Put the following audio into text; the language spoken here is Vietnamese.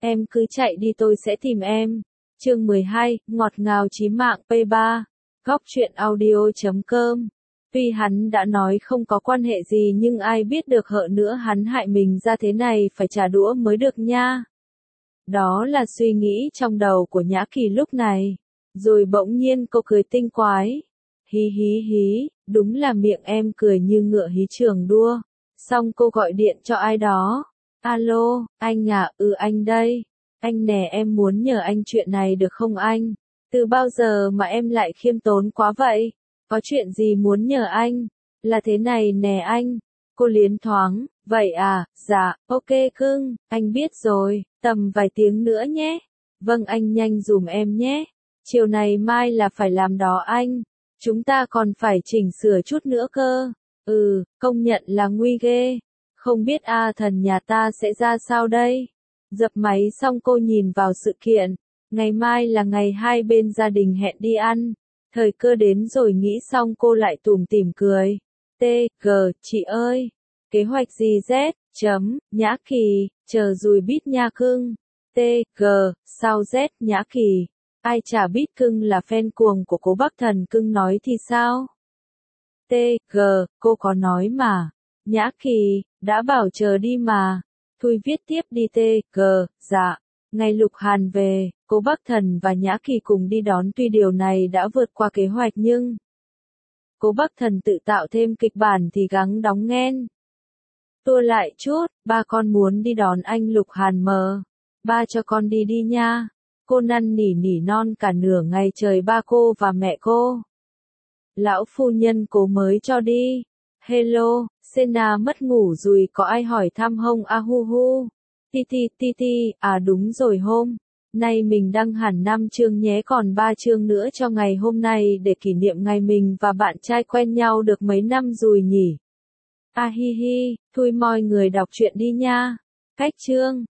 Em cứ chạy đi tôi sẽ tìm em. Chương 12, ngọt ngào chí mạng P3. Góc truyện audio.com. Tuy hắn đã nói không có quan hệ gì nhưng ai biết được hợ nữa hắn hại mình ra thế này phải trả đũa mới được nha. Đó là suy nghĩ trong đầu của Nhã Kỳ lúc này. Rồi bỗng nhiên cô cười tinh quái. Hí hí hí, đúng là miệng em cười như ngựa hí trường đua. Xong cô gọi điện cho ai đó. Alo, anh à, anh đây. Anh nè, em muốn nhờ anh chuyện này được không anh? Từ bao giờ mà em lại khiêm tốn quá vậy? Có chuyện gì muốn nhờ anh? Là thế này nè anh. Cô liến thoáng, vậy à, dạ, ok cưng, anh biết rồi, tầm vài tiếng nữa nhé. Vâng anh nhanh dùm em nhé. Chiều này mai là phải làm đó anh. Chúng ta còn phải chỉnh sửa chút nữa cơ. Công nhận là nguy ghê. Không biết thần nhà ta sẽ ra sao đây? Dập máy xong cô nhìn vào sự kiện. Ngày mai là ngày hai bên gia đình hẹn đi ăn. Thời cơ đến rồi nghĩ xong cô lại tủm tỉm cười. Chị ơi. Kế hoạch gì Z? Nhã Kỳ, chờ dùi bít nha cưng. Sao Z Nhã Kỳ? Ai chả biết cưng là fan cuồng của cố bác thần cưng nói thì sao? Cô có nói mà. Nhã Kỳ, đã bảo chờ đi mà. Thôi viết tiếp đi dạ. Ngày Lục Hàn về, cố bác thần và Nhã Kỳ cùng đi đón tuy điều này đã vượt qua kế hoạch nhưng cố bác thần tự tạo thêm kịch bản thì gắng đóng nghen. Tua lại chút, ba con muốn đi đón anh Lục Hàn mờ. Ba cho con đi đi nha. Cô năn nỉ nỉ non cả nửa ngày trời ba cô và mẹ cô. Lão phu nhân cố mới cho đi. Hello, Sena mất ngủ rồi có ai hỏi thăm không hu hu. Titi, đúng rồi hôm. Nay mình đăng hẳn 5 chương nhé còn 3 chương nữa cho ngày hôm nay để kỷ niệm ngày mình và bạn trai quen nhau được mấy năm rồi nhỉ. Hi hi, thôi mọi người đọc truyện đi nha. Cách chương.